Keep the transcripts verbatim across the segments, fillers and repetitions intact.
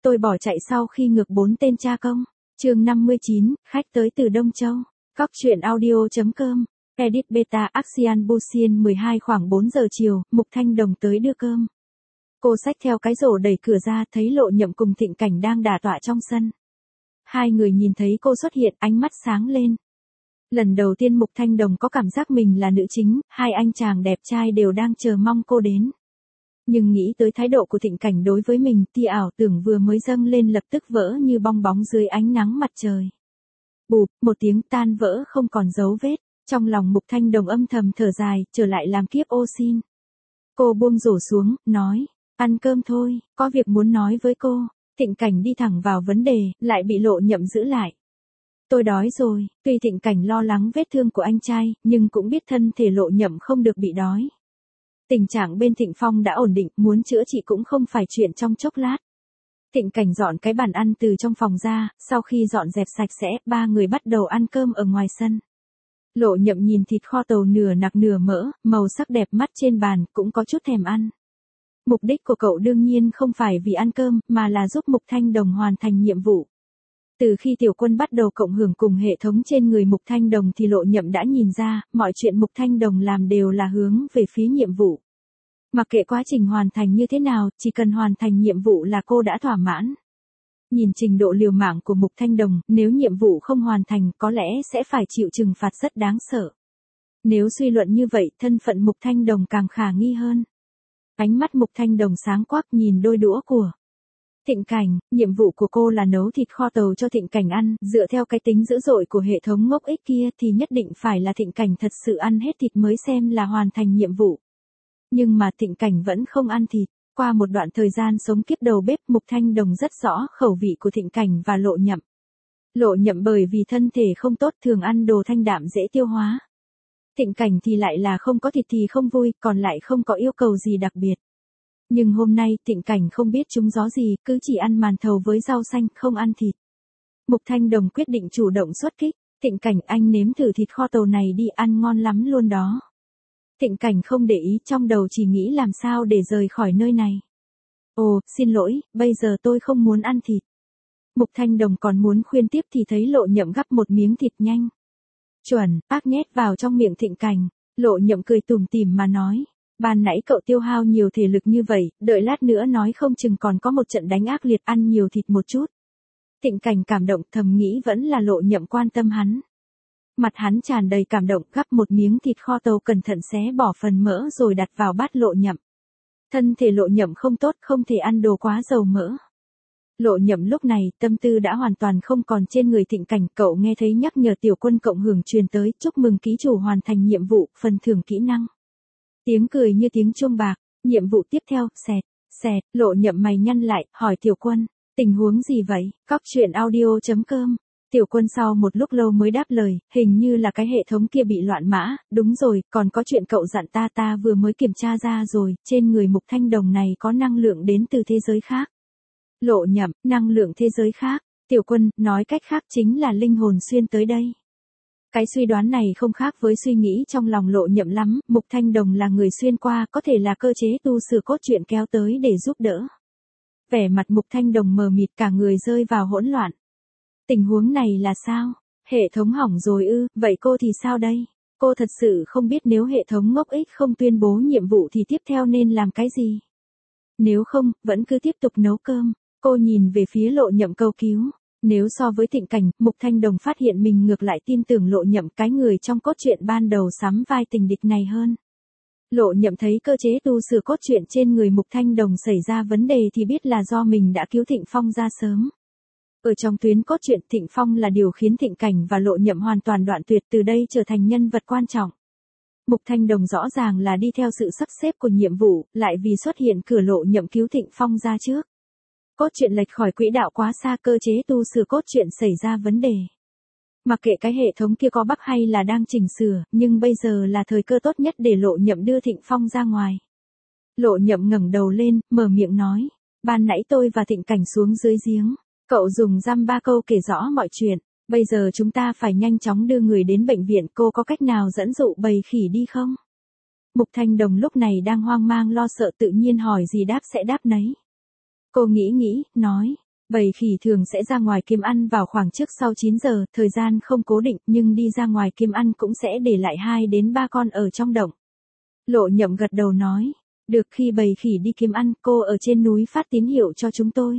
Tôi bỏ chạy sau khi ngược bốn tên cha công. Chương năm mươi chín, khách tới từ Đông Châu. Cóc truyện audio.com. Edit beta Axian Busian mười hai khoảng bốn giờ chiều, Mục Thanh Đồng tới đưa cơm. Cô xách theo cái rổ đẩy cửa ra, thấy Lộ Nhậm cùng Thịnh Cảnh đang đả tọa trong sân. Hai người nhìn thấy cô xuất hiện, ánh mắt sáng lên. Lần đầu tiên Mục Thanh Đồng có cảm giác mình là nữ chính, hai anh chàng đẹp trai đều đang chờ mong cô đến. Nhưng nghĩ tới thái độ của Thịnh Cảnh đối với mình, tia ảo tưởng vừa mới dâng lên lập tức vỡ như bong bóng dưới ánh nắng mặt trời. Bụp, một tiếng tan vỡ không còn dấu vết, trong lòng Mục Thanh Đồng âm thầm thở dài, trở lại làm kiếp ô xin. Cô buông rổ xuống, nói, ăn cơm thôi, có việc muốn nói với cô. Thịnh Cảnh đi thẳng vào vấn đề, lại bị Lộ Nhậm giữ lại. Tôi đói rồi, tuy Thịnh Cảnh lo lắng vết thương của anh trai, nhưng cũng biết thân thể Lộ Nhậm không được bị đói. Tình trạng bên Thịnh Phong đã ổn định, muốn chữa trị cũng không phải chuyện trong chốc lát. Thịnh Cảnh dọn cái bàn ăn từ trong phòng ra, sau khi dọn dẹp sạch sẽ, ba người bắt đầu ăn cơm ở ngoài sân. Lộ Nhậm nhìn thịt kho tàu nửa nạc nửa mỡ, màu sắc đẹp mắt trên bàn, cũng có chút thèm ăn. Mục đích của cậu đương nhiên không phải vì ăn cơm, mà là giúp Mục Thanh Đồng hoàn thành nhiệm vụ. Từ khi Tiểu Quân bắt đầu cộng hưởng cùng hệ thống trên người Mục Thanh Đồng thì Lộ Nhậm đã nhìn ra, mọi chuyện Mục Thanh Đồng làm đều là hướng về phía nhiệm vụ. Mặc kệ quá trình hoàn thành như thế nào, chỉ cần hoàn thành nhiệm vụ là cô đã thỏa mãn. Nhìn trình độ liều mạng của Mục Thanh Đồng, nếu nhiệm vụ không hoàn thành có lẽ sẽ phải chịu trừng phạt rất đáng sợ. Nếu suy luận như vậy, thân phận Mục Thanh Đồng càng khả nghi hơn. Ánh mắt Mục Thanh Đồng sáng quắc nhìn đôi đũa của Thịnh Cảnh, nhiệm vụ của cô là nấu thịt kho tàu cho Thịnh Cảnh ăn, dựa theo cái tính dữ dội của hệ thống ngốc ích kia thì nhất định phải là Thịnh Cảnh thật sự ăn hết thịt mới xem là hoàn thành nhiệm vụ. Nhưng mà Thịnh Cảnh vẫn không ăn thịt. Qua một đoạn thời gian sống kiếp đầu bếp, Mục Thanh Đồng rất rõ khẩu vị của Thịnh Cảnh và Lộ Nhậm. Lộ Nhậm bởi vì thân thể không tốt thường ăn đồ thanh đạm dễ tiêu hóa. Thịnh Cảnh thì lại là không có thịt thì không vui, còn lại không có yêu cầu gì đặc biệt. Nhưng hôm nay Thịnh Cảnh không biết trúng gió gì, cứ chỉ ăn màn thầu với rau xanh, không ăn thịt. Mục Thanh Đồng quyết định chủ động xuất kích. Thịnh Cảnh, anh nếm thử thịt kho tàu này đi, ăn ngon lắm luôn đó. Thịnh Cảnh không để ý, trong đầu chỉ nghĩ làm sao để rời khỏi nơi này. Ồ, xin lỗi, bây giờ tôi không muốn ăn thịt. Mục Thanh Đồng còn muốn khuyên tiếp thì thấy Lộ Nhậm gắp một miếng thịt nhanh. Chuẩn, bác nhét vào trong miệng Thịnh Cảnh. Lộ Nhậm cười tủm tỉm mà nói. Ban nãy cậu tiêu hao nhiều thể lực như vậy, đợi lát nữa nói không chừng còn có một trận đánh ác liệt, ăn nhiều thịt một chút. Thịnh Cảnh cảm động, thầm nghĩ vẫn là Lộ Nhậm quan tâm hắn. Mặt hắn tràn đầy cảm động, gắp một miếng thịt kho tàu cẩn thận xé bỏ phần mỡ rồi đặt vào bát Lộ Nhậm. Thân thể Lộ Nhậm không tốt, không thể ăn đồ quá dầu mỡ. Lộ Nhậm lúc này, tâm tư đã hoàn toàn không còn trên người Thịnh Cảnh, cậu nghe thấy nhắc nhở Tiểu Quân cộng hưởng truyền tới, chúc mừng ký chủ hoàn thành nhiệm vụ, phần thưởng kỹ năng. Tiếng cười như tiếng chuông bạc, nhiệm vụ tiếp theo, xẹt, xẹt, Lộ Nhậm mày nhăn lại, hỏi Tiểu Quân, tình huống gì vậy? Cóc truyện audio.com. Tiểu Quân sau một lúc lâu mới đáp lời, hình như là cái hệ thống kia bị loạn mã, đúng rồi, còn có chuyện cậu dặn ta ta vừa mới kiểm tra ra rồi, trên người Mục Thanh Đồng này có năng lượng đến từ thế giới khác. Lộ Nhậm, năng lượng thế giới khác. Tiểu Quân, nói cách khác chính là linh hồn xuyên tới đây. Cái suy đoán này không khác với suy nghĩ trong lòng Lộ Nhậm lắm, Mục Thanh Đồng là người xuyên qua, có thể là cơ chế tu sửa cốt truyện kéo tới để giúp đỡ. Vẻ mặt Mục Thanh Đồng mờ mịt, cả người rơi vào hỗn loạn. Tình huống này là sao? Hệ thống hỏng rồi ư, vậy cô thì sao đây? Cô thật sự không biết nếu hệ thống ngốc ích không tuyên bố nhiệm vụ thì tiếp theo nên làm cái gì? Nếu không, vẫn cứ tiếp tục nấu cơm. Cô nhìn về phía Lộ Nhậm cầu cứu. Nếu so với Thịnh Cảnh, Mục Thanh Đồng phát hiện mình ngược lại tin tưởng Lộ Nhậm, cái người trong cốt truyện ban đầu sắm vai tình địch này hơn. Lộ Nhậm thấy cơ chế tu sửa cốt truyện trên người Mục Thanh Đồng xảy ra vấn đề thì biết là do mình đã cứu Thịnh Phong ra sớm. Ở trong tuyến cốt truyện, Thịnh Phong là điều khiến Thịnh Cảnh và Lộ Nhậm hoàn toàn đoạn tuyệt, từ đây trở thành nhân vật quan trọng. Mục Thanh Đồng rõ ràng là đi theo sự sắp xếp của nhiệm vụ, lại vì xuất hiện cửa Lộ Nhậm cứu Thịnh Phong ra trước. Cốt truyện lệch khỏi quỹ đạo quá xa, cơ chế tu sửa cốt truyện xảy ra vấn đề. Mặc kệ cái hệ thống kia có bug hay là đang chỉnh sửa, nhưng bây giờ là thời cơ tốt nhất để Lộ Nhậm đưa Thịnh Phong ra ngoài. Lộ Nhậm ngẩng đầu lên, mở miệng nói, ban nãy tôi và Thịnh Cảnh xuống dưới giếng. Cậu dùng dăm ba câu kể rõ mọi chuyện, bây giờ chúng ta phải nhanh chóng đưa người đến bệnh viện, cô có cách nào dẫn dụ bầy khỉ đi không? Mục Thanh Đồng lúc này đang hoang mang lo sợ, tự nhiên hỏi gì đáp sẽ đáp nấy. Cô nghĩ nghĩ, nói, Bầy khỉ thường sẽ ra ngoài kiếm ăn vào khoảng trước sau chín giờ, thời gian không cố định nhưng đi ra ngoài kiếm ăn cũng sẽ để lại hai đến ba con ở trong động. Lộ Nhậm gật đầu nói, được, khi bầy khỉ đi kiếm ăn, cô ở trên núi phát tín hiệu cho chúng tôi.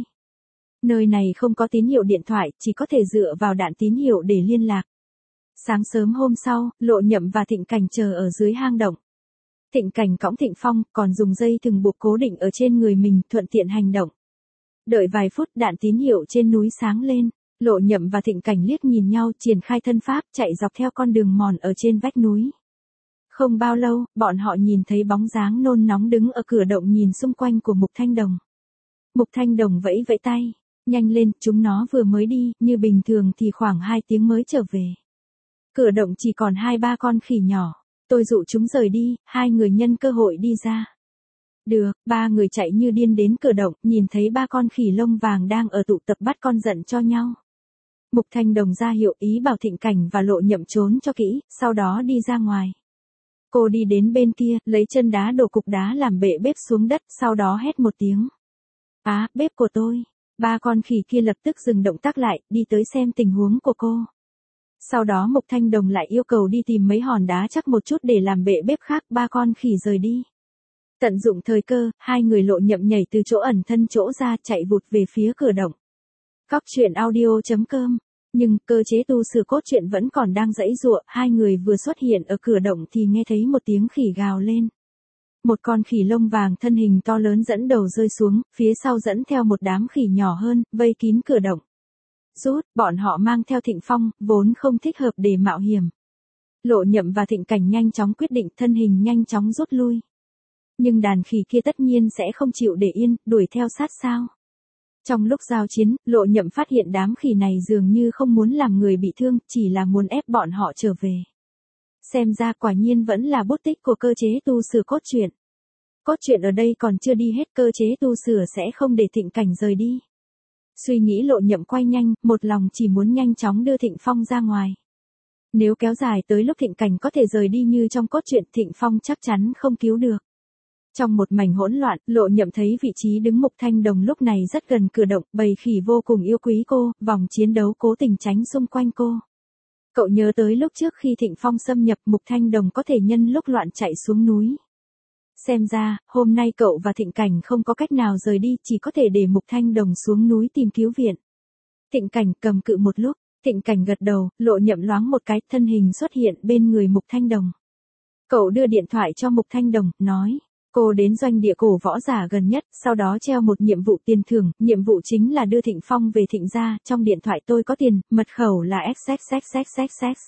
Nơi này không có tín hiệu điện thoại, chỉ có thể dựa vào đạn tín hiệu để liên lạc. Sáng sớm hôm sau, Lộ Nhậm và Thịnh Cảnh chờ ở dưới hang động. Thịnh Cảnh cõng Thịnh Phong, còn dùng dây thừng buộc cố định ở trên người mình, thuận tiện hành động. Đợi vài phút, đạn tín hiệu trên núi sáng lên, Lộ Nhậm và Thịnh Cảnh liếc nhìn nhau, triển khai thân pháp, chạy dọc theo con đường mòn ở trên vách núi. Không bao lâu, bọn họ nhìn thấy bóng dáng nôn nóng đứng ở cửa động nhìn xung quanh của Mục Thanh Đồng. Mục Thanh Đồng vẫy vẫy tay, nhanh lên, chúng nó vừa mới đi, như bình thường thì khoảng hai tiếng mới trở về. Cửa động chỉ còn hai ba con khỉ nhỏ, tôi dụ chúng rời đi, hai người nhân cơ hội đi ra. Được, ba người chạy như điên đến cửa động, nhìn thấy ba con khỉ lông vàng đang ở tụ tập bắt con giận cho nhau. Mục Thanh Đồng ra hiệu ý bảo Thịnh Cảnh và Lộ Nhậm trốn cho kỹ, sau đó đi ra ngoài. Cô đi đến bên kia, lấy chân đá đổ cục đá làm bệ bếp xuống đất, sau đó hét một tiếng. Á, bếp của tôi. Ba con khỉ kia lập tức dừng động tác lại, đi tới xem tình huống của cô. Sau đó Mục Thanh Đồng lại yêu cầu đi tìm mấy hòn đá chắc một chút để làm bệ bếp khác, ba con khỉ rời đi. Tận dụng thời cơ, hai người Lộ Nhậm nhảy từ chỗ ẩn thân chỗ ra, chạy vụt về phía cửa động. Cóc truyện audio chấm com. Nhưng cơ chế tu sửa cốt truyện vẫn còn đang giãy giụa, hai người vừa xuất hiện ở cửa động thì nghe thấy một tiếng khỉ gào lên. Một con khỉ lông vàng thân hình to lớn dẫn đầu rơi xuống, phía sau dẫn theo một đám khỉ nhỏ hơn, vây kín cửa động. Rút, bọn họ mang theo Thịnh Phong, vốn không thích hợp để mạo hiểm. Lộ Nhậm và Thịnh Cảnh nhanh chóng quyết định, thân hình nhanh chóng rút lui. Nhưng đàn khỉ kia tất nhiên sẽ không chịu để yên, đuổi theo sát sao. Trong lúc giao chiến, Lộ Nhậm phát hiện đám khỉ này dường như không muốn làm người bị thương, chỉ là muốn ép bọn họ trở về. Xem ra quả nhiên vẫn là bút tích của cơ chế tu sửa cốt truyện. Cốt truyện ở đây còn chưa đi hết, cơ chế tu sửa sẽ không để Thịnh Cảnh rời đi. Suy nghĩ Lộ Nhậm quay nhanh, một lòng chỉ muốn nhanh chóng đưa Thịnh Phong ra ngoài. Nếu kéo dài tới lúc Thịnh Cảnh có thể rời đi như trong cốt truyện, Thịnh Phong chắc chắn không cứu được. Trong một mảnh hỗn loạn, Lộ Nhậm thấy vị trí đứng Mục Thanh Đồng lúc này rất gần cửa động, bầy khỉ vô cùng yêu quý cô, vòng chiến đấu cố tình tránh xung quanh cô. Cậu nhớ tới lúc trước khi Thịnh Phong xâm nhập, Mục Thanh Đồng có thể nhân lúc loạn chạy xuống núi. Xem ra, hôm nay cậu và Thịnh Cảnh không có cách nào rời đi, chỉ có thể để Mục Thanh Đồng xuống núi tìm cứu viện. Thịnh Cảnh cầm cự một lúc, Thịnh Cảnh gật đầu, Lộ Nhậm loáng một cái, thân hình xuất hiện bên người Mục Thanh Đồng. Cậu đưa điện thoại cho Mục Thanh Đồng, nói. Cô đến doanh địa cổ võ giả gần nhất, sau đó treo một nhiệm vụ tiền thưởng, nhiệm vụ chính là đưa Thịnh Phong về Thịnh gia, trong điện thoại tôi có tiền, mật khẩu là xx xx xx.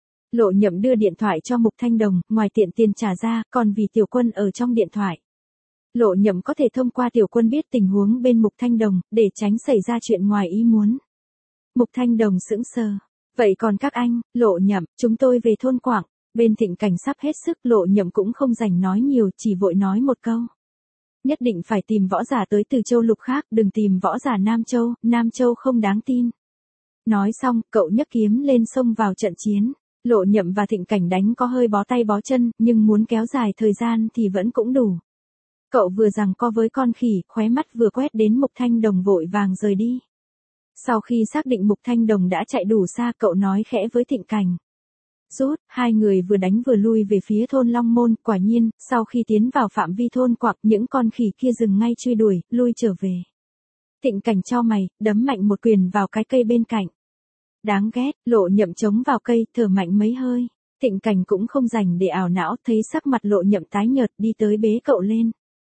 Lộ Nhậm đưa điện thoại cho Mục Thanh Đồng, ngoài tiện tiền trả ra, còn vì Tiểu Quân ở trong điện thoại. Lộ Nhậm có thể thông qua Tiểu Quân biết tình huống bên Mục Thanh Đồng, để tránh xảy ra chuyện ngoài ý muốn. Mục Thanh Đồng sững sờ. Vậy còn các anh, Lộ Nhậm, chúng tôi về thôn Quảng. Bên Thịnh Cảnh sắp hết sức, Lộ Nhậm cũng không rảnh nói nhiều, chỉ vội nói một câu. Nhất định phải tìm võ giả tới từ châu lục khác, đừng tìm võ giả Nam Châu, Nam Châu không đáng tin. Nói xong, cậu nhấc kiếm lên xông vào trận chiến. Lộ Nhậm và Thịnh Cảnh đánh có hơi bó tay bó chân, nhưng muốn kéo dài thời gian thì vẫn cũng đủ. Cậu vừa giằng co với con khỉ, khóe mắt vừa quét đến Mục Thanh Đồng vội vàng rời đi. Sau khi xác định Mục Thanh Đồng đã chạy đủ xa, cậu nói khẽ với Thịnh Cảnh. Rút, hai người vừa đánh vừa lui về phía thôn Long Môn, quả nhiên, sau khi tiến vào phạm vi thôn Quạc, những con khỉ kia dừng ngay truy đuổi, lui trở về. Thịnh Cảnh chau mày, đấm mạnh một quyền vào cái cây bên cạnh. Đáng ghét, Lộ Nhậm chống vào cây, thở mạnh mấy hơi. Thịnh Cảnh cũng không dành để ảo não, thấy sắc mặt Lộ Nhậm tái nhợt, đi tới bế cậu lên.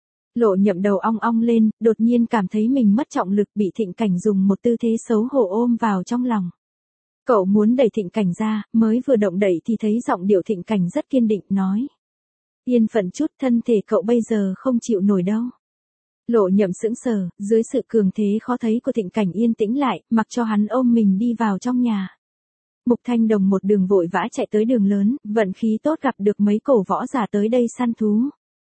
Lộ Nhậm đầu ong ong lên, đột nhiên cảm thấy mình mất trọng lực, bị Thịnh Cảnh dùng một tư thế xấu hổ ôm vào trong lòng. Cậu muốn đẩy Thịnh Cảnh ra, mới vừa động đẩy thì thấy giọng điệu Thịnh Cảnh rất kiên định, nói. Yên phận chút, thân thể cậu bây giờ không chịu nổi đâu. Lộ Nhậm sững sờ, dưới sự cường thế khó thấy của Thịnh Cảnh yên tĩnh lại, mặc cho hắn ôm mình đi vào trong nhà. Mục Thanh Đồng một đường vội vã chạy tới đường lớn, vận khí tốt gặp được mấy cổ võ giả tới đây săn thú.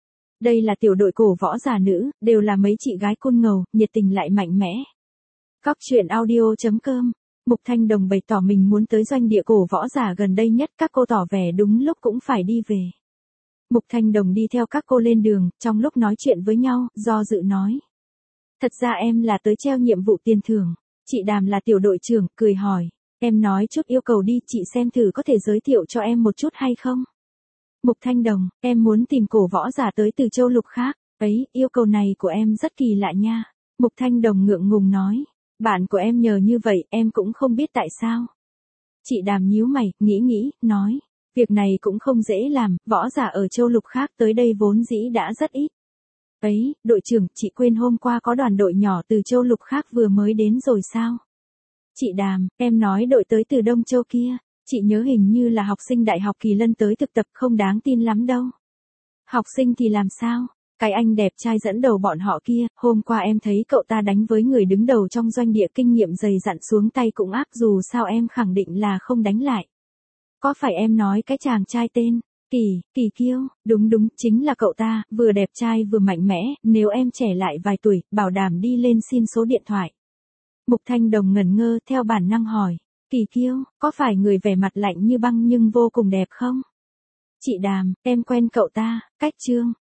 Đây là tiểu đội cổ võ giả nữ, đều là mấy chị gái côn ngầu, nhiệt tình lại mạnh mẽ. Cóc truyện audio chấm com. Mục Thanh Đồng bày tỏ mình muốn tới doanh địa cổ võ giả gần đây nhất, các cô tỏ vẻ đúng lúc cũng phải đi về. Mục Thanh Đồng đi theo các cô lên đường, trong lúc nói chuyện với nhau, do dự nói. Thật ra em là tới treo nhiệm vụ tiền thưởng. Chị Đàm là tiểu đội trưởng, cười hỏi. Em nói chút yêu cầu đi, chị xem thử có thể giới thiệu cho em một chút hay không? Mục Thanh Đồng, em muốn tìm cổ võ giả tới từ châu lục khác. Ấy, yêu cầu này của em rất kỳ lạ nha. Mục Thanh Đồng ngượng ngùng nói. Bạn của em nhờ như vậy, em cũng không biết tại sao. Chị Đàm nhíu mày, nghĩ nghĩ, nói. Việc này cũng không dễ làm, võ giả ở châu lục khác tới đây vốn dĩ đã rất ít. Ấy, đội trưởng, chị quên hôm qua có đoàn đội nhỏ từ châu lục khác vừa mới đến rồi sao? Chị Đàm, em nói đội tới từ Đông Châu kia, chị nhớ hình như là học sinh đại học Kỳ Lân tới thực tập, không đáng tin lắm đâu. Học sinh thì làm sao? Cái anh đẹp trai dẫn đầu bọn họ kia, hôm qua em thấy cậu ta đánh với người đứng đầu trong doanh địa, kinh nghiệm dày dặn, xuống tay cũng ác, dù sao em khẳng định là không đánh lại. Có phải em nói cái chàng trai tên Kỳ, Kỳ Kiêu? Đúng đúng, chính là cậu ta, vừa đẹp trai vừa mạnh mẽ, nếu em trẻ lại vài tuổi, bảo đảm đi lên xin số điện thoại. Mục Thanh Đồng ngẩn ngơ, theo bản năng hỏi. Kỳ Kiêu, có phải người vẻ mặt lạnh như băng nhưng vô cùng đẹp không? Chị Đàm, em quen cậu ta, cách Trương